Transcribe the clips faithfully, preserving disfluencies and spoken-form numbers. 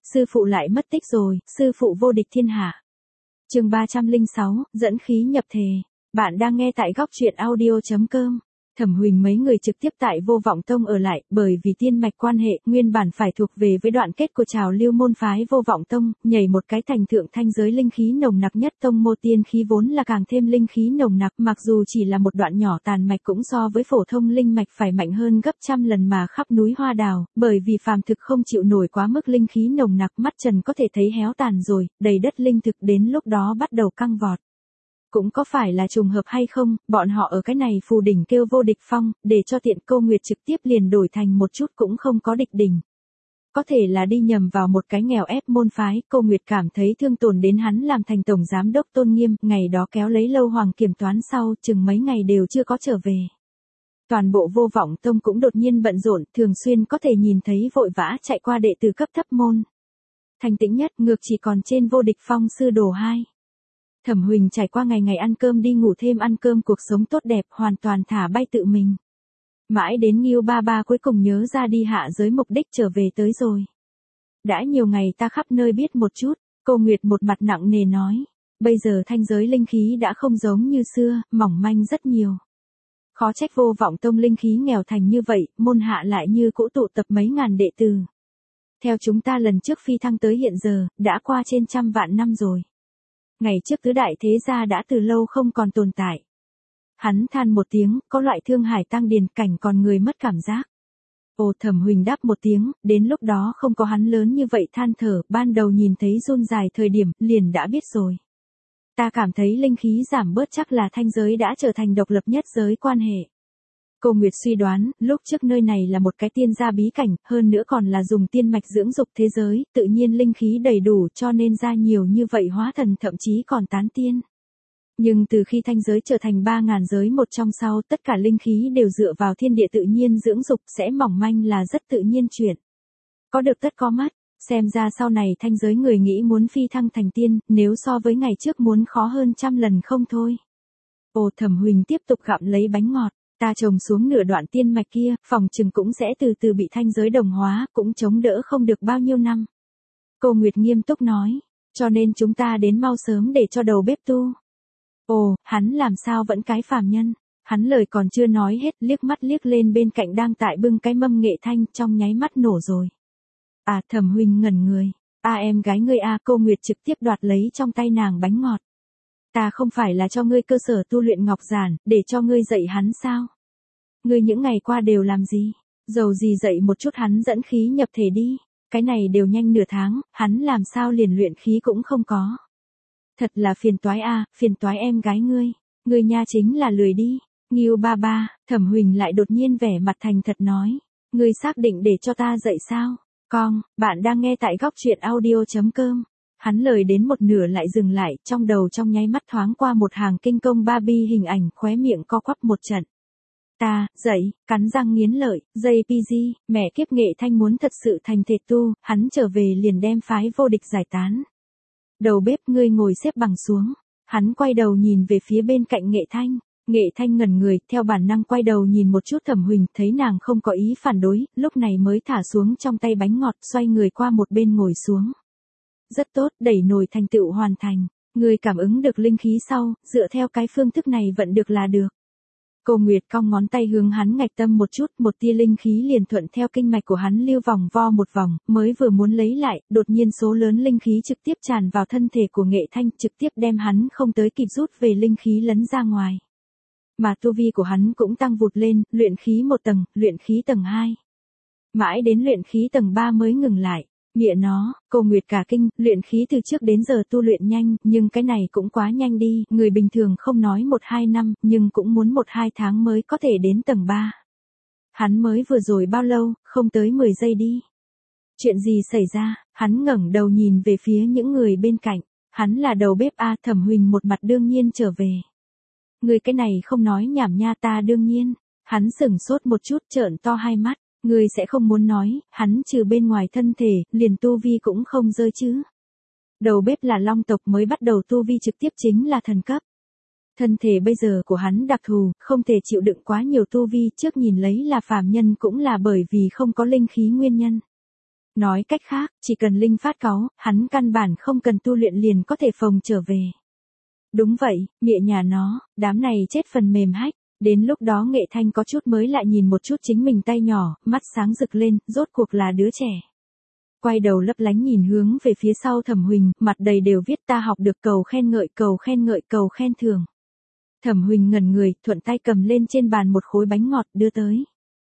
sư phụ lại mất tích rồi, sư phụ vô địch thiên hạ. Chương ba trăm lẻ sáu, dẫn khí nhập thể. Bạn đang nghe tại góc truyện audio chấm com. Thẩm Huỳnh mấy người trực tiếp tại Vô Vọng Tông ở lại, bởi vì tiên mạch quan hệ, nguyên bản phải thuộc về với đoạn kết của trào lưu môn phái Vô Vọng Tông, nhảy một cái thành thượng thanh giới linh khí nồng nặc nhất tông mô tiên khí vốn là càng thêm linh khí nồng nặc, mặc dù chỉ là một đoạn nhỏ tàn mạch cũng so với phổ thông linh mạch phải mạnh hơn gấp trăm lần mà khắp núi hoa đào, bởi vì phàm thực không chịu nổi quá mức linh khí nồng nặc, mắt trần có thể thấy héo tàn rồi, đầy đất linh thực đến lúc đó bắt đầu căng vọt. Cũng có phải là trùng hợp hay không, bọn họ ở cái này phù đỉnh kêu vô địch phong, để cho tiện Câu Nguyệt trực tiếp liền đổi thành một chút cũng không có địch đỉnh. Có thể là đi nhầm vào một cái nghèo ép môn phái, Câu Nguyệt cảm thấy thương tổn đến hắn làm thành tổng giám đốc tôn nghiêm, ngày đó kéo lấy Lâu Hoàng kiểm toán sau, chừng mấy ngày đều chưa có trở về. Toàn bộ Vô Vọng Tông cũng đột nhiên bận rộn, thường xuyên có thể nhìn thấy vội vã chạy qua đệ tử cấp thấp môn. Thành tĩnh nhất ngược chỉ còn trên vô địch phong sư đồ hai. Thẩm Huỳnh trải qua ngày ngày ăn cơm đi ngủ thêm ăn cơm cuộc sống tốt đẹp hoàn toàn thả bay tự mình. Mãi đến Ngưu ba ba cuối cùng nhớ ra đi hạ giới mục đích trở về tới rồi. Đã nhiều ngày ta khắp nơi biết một chút, Câu Nguyệt một mặt nặng nề nói. Bây giờ thanh giới linh khí đã không giống như xưa, mỏng manh rất nhiều. Khó trách Vô Vọng Tông linh khí nghèo thành như vậy, môn hạ lại như cũ tụ tập mấy ngàn đệ tử. Theo chúng ta lần trước phi thăng tới hiện giờ, đã qua trên trăm vạn năm rồi. Ngày trước tứ đại thế gia đã từ lâu không còn tồn tại. Hắn than một tiếng, có loại thương hải tăng điền cảnh còn người mất cảm giác. Ồ, Thẩm Huỳnh đáp một tiếng, đến lúc đó không có hắn lớn như vậy than thở, ban đầu nhìn thấy run dài thời điểm, liền đã biết rồi. Ta cảm thấy linh khí giảm bớt chắc là thanh giới đã trở thành độc lập nhất giới quan hệ. Cô Nguyệt suy đoán, lúc trước nơi này là một cái tiên gia bí cảnh, hơn nữa còn là dùng tiên mạch dưỡng dục thế giới, tự nhiên linh khí đầy đủ cho nên ra nhiều như vậy hóa thần thậm chí còn tán tiên. Nhưng từ khi thanh giới trở thành ba ngàn giới một trong sau, tất cả linh khí đều dựa vào thiên địa tự nhiên dưỡng dục sẽ mỏng manh là rất tự nhiên chuyện. Có được tất có mất, xem ra sau này thanh giới người nghĩ muốn phi thăng thành tiên, nếu so với ngày trước muốn khó hơn trăm lần không thôi. Ồ, Thẩm Huỳnh tiếp tục gặm lấy bánh ngọt. Ta trồng xuống nửa đoạn tiên mạch kia, phòng chừng cũng sẽ từ từ bị thanh giới đồng hóa, cũng chống đỡ không được bao nhiêu năm. Cô Nguyệt nghiêm túc nói, cho nên chúng ta đến mau sớm để cho đầu bếp tu. Ồ, hắn làm sao vẫn cái phàm nhân, hắn lời còn chưa nói hết, liếc mắt liếc lên bên cạnh đang tại bưng cái mâm nghệ thanh, trong nháy mắt nổ rồi. À, Thẩm Huỳnh ngẩn người, a à, em gái ngươi a à, Cô Nguyệt trực tiếp đoạt lấy trong tay nàng bánh ngọt. Ta không phải là cho ngươi cơ sở tu luyện ngọc giản, để cho ngươi dạy hắn sao? Ngươi những ngày qua đều làm gì? Dầu gì dạy một chút hắn dẫn khí nhập thể đi. Cái này đều nhanh nửa tháng, hắn làm sao liền luyện khí cũng không có. Thật là phiền toái a, à, phiền toái em gái ngươi. Ngươi nha chính là lười đi. Ngưu ba ba, Thẩm Huỳnh lại đột nhiên vẻ mặt thành thật nói. Ngươi xác định để cho ta dạy sao? Con, bạn đang nghe tại góc truyện audio chấm com. Hắn lời đến một nửa lại dừng lại, trong đầu trong nháy mắt thoáng qua một hàng kinh công ba bi hình ảnh, khóe miệng co quắp một trận. Ta, dậy, cắn răng nghiến lợi, jê pê giê, mẹ kiếp Nghệ Thanh muốn thật sự thành thể tu, hắn trở về liền đem phái vô địch giải tán. Đầu bếp ngươi ngồi xếp bằng xuống, hắn quay đầu nhìn về phía bên cạnh Nghệ Thanh. Nghệ Thanh ngẩn người, theo bản năng quay đầu nhìn một chút Thẩm Huỳnh, thấy nàng không có ý phản đối, lúc này mới thả xuống trong tay bánh ngọt, xoay người qua một bên ngồi xuống. Rất tốt, đẩy nồi thành tựu hoàn thành. Người cảm ứng được linh khí sau, dựa theo cái phương thức này vẫn được là được. Cô Nguyệt cong ngón tay hướng hắn ngạch tâm một chút, một tia linh khí liền thuận theo kinh mạch của hắn lưu vòng vo một vòng, mới vừa muốn lấy lại, đột nhiên số lớn linh khí trực tiếp tràn vào thân thể của Nghệ Thanh, trực tiếp đem hắn không tới kịp rút về linh khí lấn ra ngoài. Mà tu vi của hắn cũng tăng vụt lên, luyện khí một tầng, luyện khí tầng hai. Mãi đến luyện khí tầng ba mới ngừng lại. Nghĩa nó, Cô Nguyệt cả kinh, luyện khí từ trước đến giờ tu luyện nhanh, nhưng cái này cũng quá nhanh đi, người bình thường không nói một hai năm, nhưng cũng muốn một hai tháng mới có thể đến tầng ba. Hắn mới vừa rồi bao lâu, không tới mười giây đi. Chuyện gì xảy ra, hắn ngẩng đầu nhìn về phía những người bên cạnh, hắn là đầu bếp A. Thẩm Huỳnh một mặt đương nhiên trở về. Người cái này không nói nhảm nha, ta đương nhiên, hắn sửng sốt một chút trợn to hai mắt. Ngươi sẽ không muốn nói, hắn trừ bên ngoài thân thể, liền tu vi cũng không rơi chứ. Đầu bếp là long tộc mới bắt đầu tu vi trực tiếp chính là thần cấp. Thân thể bây giờ của hắn đặc thù, không thể chịu đựng quá nhiều tu vi, trước nhìn lấy là phàm nhân cũng là bởi vì không có linh khí nguyên nhân. Nói cách khác, chỉ cần linh phát cáu, hắn căn bản không cần tu luyện liền có thể phồng trở về. Đúng vậy, mịa nhà nó, đám này chết phần mềm hách. Đến lúc đó Nghệ Thanh có chút mới lại nhìn một chút chính mình tay nhỏ, mắt sáng rực lên, rốt cuộc là đứa trẻ. Quay đầu lấp lánh nhìn hướng về phía sau Thẩm Huỳnh, mặt đầy đều viết ta học được cầu khen ngợi cầu khen ngợi cầu khen thưởng. Thẩm Huỳnh ngẩn người, thuận tay cầm lên trên bàn một khối bánh ngọt đưa tới.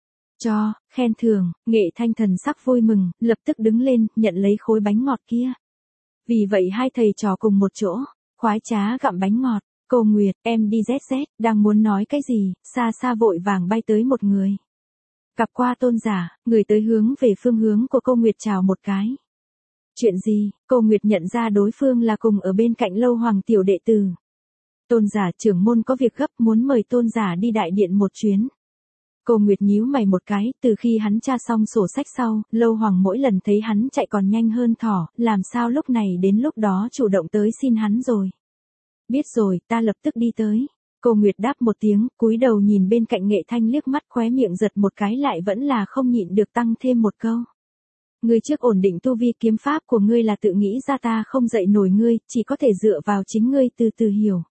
Cho, khen thưởng, Nghệ Thanh thần sắc vui mừng, lập tức đứng lên, nhận lấy khối bánh ngọt kia. Vì vậy hai thầy trò cùng một chỗ, khoái trá gặm bánh ngọt. Cô Nguyệt, em đi dét dét, đang muốn nói cái gì, xa xa vội vàng bay tới một người. Gặp qua Tôn giả, người tới hướng về phương hướng của cô Nguyệt chào một cái. Chuyện gì, cô Nguyệt nhận ra đối phương là cùng ở bên cạnh Lâu Hoàng tiểu đệ tử. Tôn giả trưởng môn có việc gấp muốn mời Tôn giả đi đại điện một chuyến. Cô Nguyệt nhíu mày một cái, từ khi hắn tra xong sổ sách sau, Lâu Hoàng mỗi lần thấy hắn chạy còn nhanh hơn thỏ, làm sao lúc này đến lúc đó chủ động tới xin hắn rồi. Biết rồi, ta lập tức đi tới. Cô Nguyệt đáp một tiếng, cúi đầu nhìn bên cạnh Nghệ Thanh liếc mắt khóe miệng giật một cái lại vẫn là không nhịn được tăng thêm một câu. Ngươi trước ổn định tu vi kiếm pháp của ngươi là tự nghĩ ra ta không dạy nổi ngươi, chỉ có thể dựa vào chính ngươi từ từ hiểu.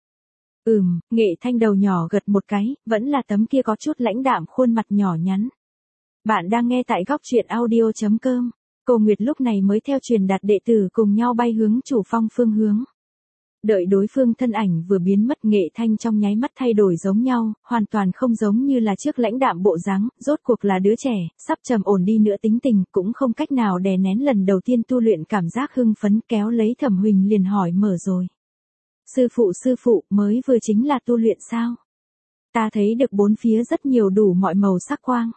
Ừm, Nghệ Thanh đầu nhỏ gật một cái, vẫn là tấm kia có chút lãnh đạm khuôn mặt nhỏ nhắn. Bạn đang nghe tại góc truyện audio chấm com. Cô Nguyệt lúc này mới theo truyền đạt đệ tử cùng nhau bay hướng chủ phong phương hướng. Đợi đối phương thân ảnh vừa biến mất Nghệ Thanh trong nháy mắt thay đổi giống nhau, hoàn toàn không giống như là trước lãnh đạm bộ dáng, rốt cuộc là đứa trẻ, sắp trầm ổn đi nữa tính tình, cũng không cách nào đè nén lần đầu tiên tu luyện cảm giác hưng phấn kéo lấy Thẩm Huỳnh liền hỏi mở rồi. Sư phụ sư phụ, mới vừa chính là tu luyện sao? Ta thấy được bốn phía rất nhiều đủ mọi màu sắc quang.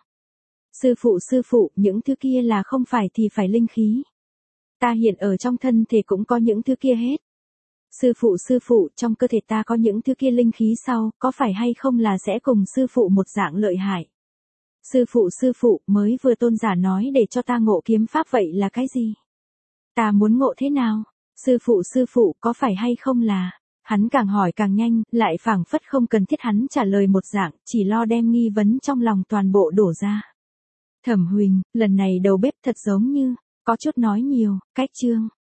Sư phụ sư phụ, những thứ kia là không phải thì phải linh khí. Ta hiện ở trong thân thể cũng có những thứ kia hết. Sư phụ sư phụ, trong cơ thể ta có những thứ kia linh khí sau, có phải hay không là sẽ cùng sư phụ một dạng lợi hại? Sư phụ sư phụ, mới vừa Tôn giả nói để cho ta ngộ kiếm pháp vậy là cái gì? Ta muốn ngộ thế nào? Sư phụ sư phụ, có phải hay không là? Hắn càng hỏi càng nhanh, lại phảng phất không cần thiết hắn trả lời một dạng, chỉ lo đem nghi vấn trong lòng toàn bộ đổ ra. Thẩm Huỳnh, lần này đầu bếp thật giống như, có chút nói nhiều, cách chương.